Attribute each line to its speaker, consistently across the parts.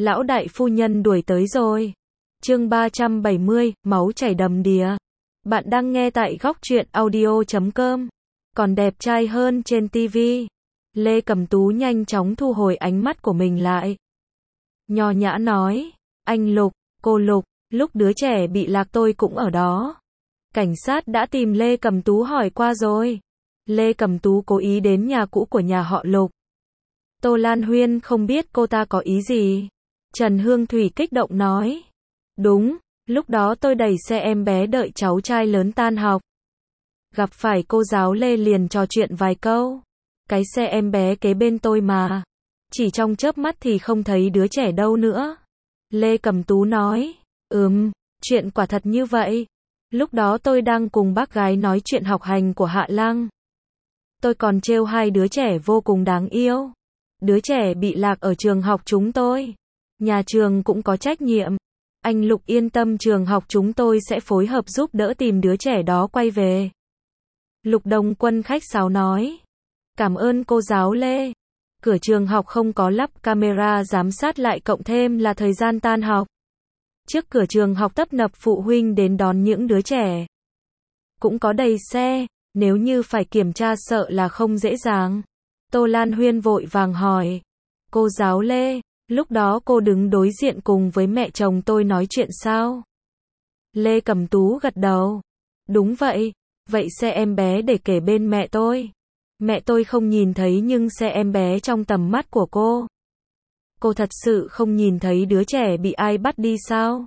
Speaker 1: Lão đại phu nhân đuổi tới rồi. Chương 370, máu chảy đầm đìa. Bạn đang nghe tại góc truyện audio.com. Còn đẹp trai hơn trên TV. Lê Cẩm Tú nhanh chóng thu hồi ánh mắt của mình lại. Nho nhã nói, anh Lục, cô Lục, lúc đứa trẻ bị lạc tôi cũng ở đó. Cảnh sát đã tìm Lê Cẩm Tú hỏi qua rồi. Lê Cẩm Tú cố ý đến nhà cũ của nhà họ Lục. Tô Lan Huyên không biết cô ta có ý gì. Trần Hương Thủy kích động nói. Đúng, lúc đó tôi đẩy xe em bé đợi cháu trai lớn tan học. Gặp phải cô giáo Lê liền trò chuyện vài câu. Cái xe em bé kế bên tôi mà. Chỉ trong chớp mắt thì không thấy đứa trẻ đâu nữa. Lê Cẩm Tú nói. Chuyện quả thật như vậy. Lúc đó tôi đang cùng bác gái nói chuyện học hành của Hạ Lăng. Tôi còn trêu hai đứa trẻ vô cùng đáng yêu. Đứa trẻ bị lạc ở trường học chúng tôi. Nhà trường cũng có trách nhiệm. Anh Lục yên tâm, trường học chúng tôi sẽ phối hợp giúp đỡ tìm đứa trẻ đó quay về. Lục Đồng Quân khách sáo nói. Cảm ơn cô giáo Lê. Cửa trường học không có lắp camera giám sát, lại cộng thêm là thời gian tan học. Trước cửa trường học tấp nập phụ huynh đến đón những đứa trẻ. Cũng có đầy xe, nếu như phải kiểm tra sợ là không dễ dàng. Tô Lan Huyên vội vàng hỏi. Cô giáo Lê, lúc đó cô đứng đối diện cùng với mẹ chồng tôi nói chuyện sao? Lê Cẩm Tú gật đầu. Đúng vậy, vậy xe em bé để kể bên mẹ tôi. Mẹ tôi không nhìn thấy nhưng xe em bé trong tầm mắt của cô. Cô thật sự không nhìn thấy đứa trẻ bị ai bắt đi sao?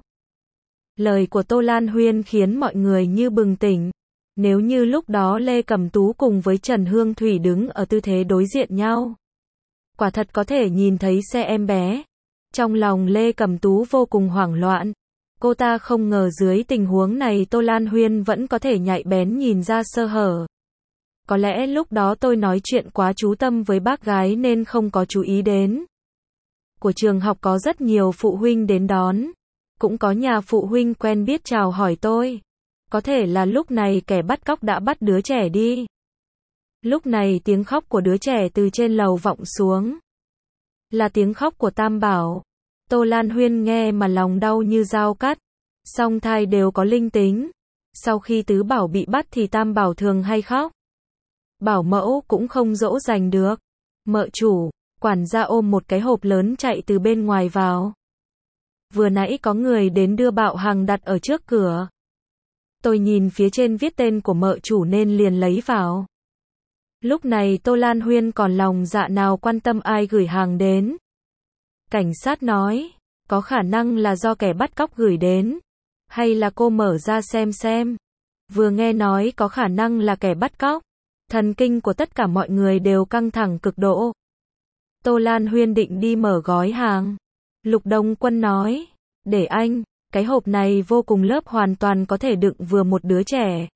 Speaker 1: Lời của Tô Lan Huyên khiến mọi người như bừng tỉnh. Nếu như lúc đó Lê Cẩm Tú cùng với Trần Hương Thủy đứng ở tư thế đối diện nhau, quả thật có thể nhìn thấy xe em bé. Trong lòng Lê Cẩm Tú vô cùng hoảng loạn. Cô ta không ngờ dưới tình huống này Tô Lan Huyên vẫn có thể nhạy bén nhìn ra sơ hở. Có lẽ lúc đó tôi nói chuyện quá chú tâm với bác gái nên không có chú ý đến. Của trường học có rất nhiều phụ huynh đến đón. Cũng có nhà phụ huynh quen biết chào hỏi tôi. Có thể là lúc này kẻ bắt cóc đã bắt đứa trẻ đi. Lúc này tiếng khóc của đứa trẻ từ trên lầu vọng xuống. Là tiếng khóc của Tam Bảo. Tô Lan Huyên nghe mà lòng đau như dao cắt. Song thai đều có linh tính. Sau khi Tứ Bảo bị bắt thì Tam Bảo thường hay khóc. Bảo mẫu cũng không dỗ dành được. Mợ chủ, quản gia ôm một cái hộp lớn chạy từ bên ngoài vào. Vừa nãy có người đến đưa Bạo Hằng đặt ở trước cửa. Tôi nhìn phía trên viết tên của mợ chủ nên liền lấy vào. Lúc này Tô Lan Huyên còn lòng dạ nào quan tâm ai gửi hàng đến. Cảnh sát nói, có khả năng là do kẻ bắt cóc gửi đến. Hay là cô mở ra xem. Vừa nghe nói có khả năng là kẻ bắt cóc, thần kinh của tất cả mọi người đều căng thẳng cực độ. Tô Lan Huyên định đi mở gói hàng. Lục Đồng Quân nói, để anh, cái hộp này vô cùng lớp, hoàn toàn có thể đựng vừa một đứa trẻ.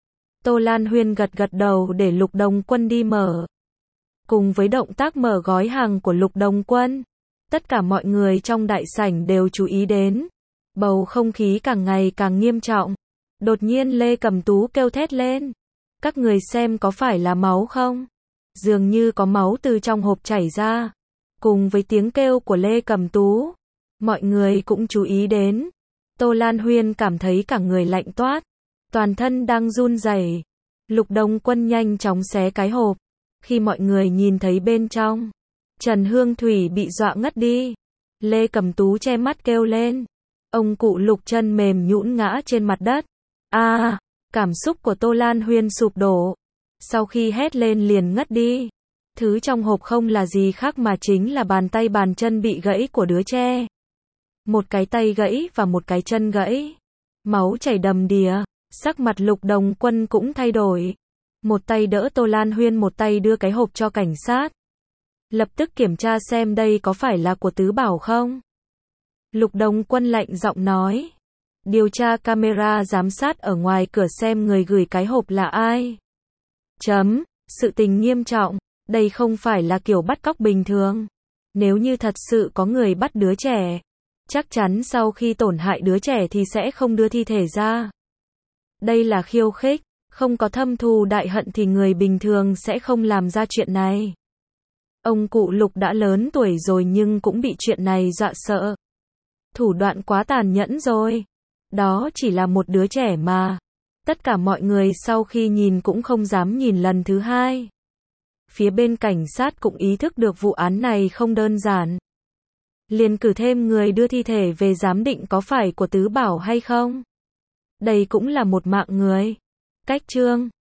Speaker 1: Tô Lan Huyên gật đầu để Lục Đồng Quân đi mở. Cùng với động tác mở gói hàng của Lục Đồng Quân, tất cả mọi người trong đại sảnh đều chú ý đến. Bầu không khí càng ngày càng nghiêm trọng. Đột nhiên Lê Cẩm Tú kêu thét lên. Các người xem có phải là máu không? Dường như có máu từ trong hộp chảy ra. Cùng với tiếng kêu của Lê Cẩm Tú, mọi người cũng chú ý đến. Tô Lan Huyên cảm thấy cả người lạnh toát, toàn thân đang run rẩy. Lục Đồng Quân nhanh chóng xé cái hộp. Khi mọi người nhìn thấy bên trong, Trần Hương Thủy bị dọa ngất đi. Lê Cẩm Tú che mắt kêu lên. Ông cụ Lục chân mềm nhũn ngã trên mặt đất. Cảm xúc của Tô Lan Huyên sụp đổ. Sau khi hét lên liền ngất đi. Thứ trong hộp không là gì khác mà chính là bàn tay bàn chân bị gãy của đứa trẻ. Một cái tay gãy và một cái chân gãy. Máu chảy đầm đìa. Sắc mặt Lục Đồng Quân cũng thay đổi. Một tay đỡ Tô Lan Huyên, một tay đưa cái hộp cho cảnh sát. Lập tức kiểm tra xem đây có phải là của Tứ Bảo không. Lục Đồng Quân lạnh giọng nói. Điều tra camera giám sát ở ngoài cửa xem người gửi cái hộp là ai. Sự tình nghiêm trọng. Đây không phải là kiểu bắt cóc bình thường. Nếu như thật sự có người bắt đứa trẻ, chắc chắn sau khi tổn hại đứa trẻ thì sẽ không đưa thi thể ra. Đây là khiêu khích. Không có thâm thù đại hận thì người bình thường sẽ không làm ra chuyện này. Ông cụ Lục đã lớn tuổi rồi nhưng cũng bị chuyện này dọa sợ. Thủ đoạn quá tàn nhẫn rồi. Đó chỉ là một đứa trẻ mà. Tất cả mọi người sau khi nhìn cũng không dám nhìn lần thứ hai. Phía bên cảnh sát cũng ý thức được vụ án này không đơn giản. Liền cử thêm người đưa thi thể về giám định có phải của Tứ Bảo hay không. Đây cũng là một mạng người. Cách chương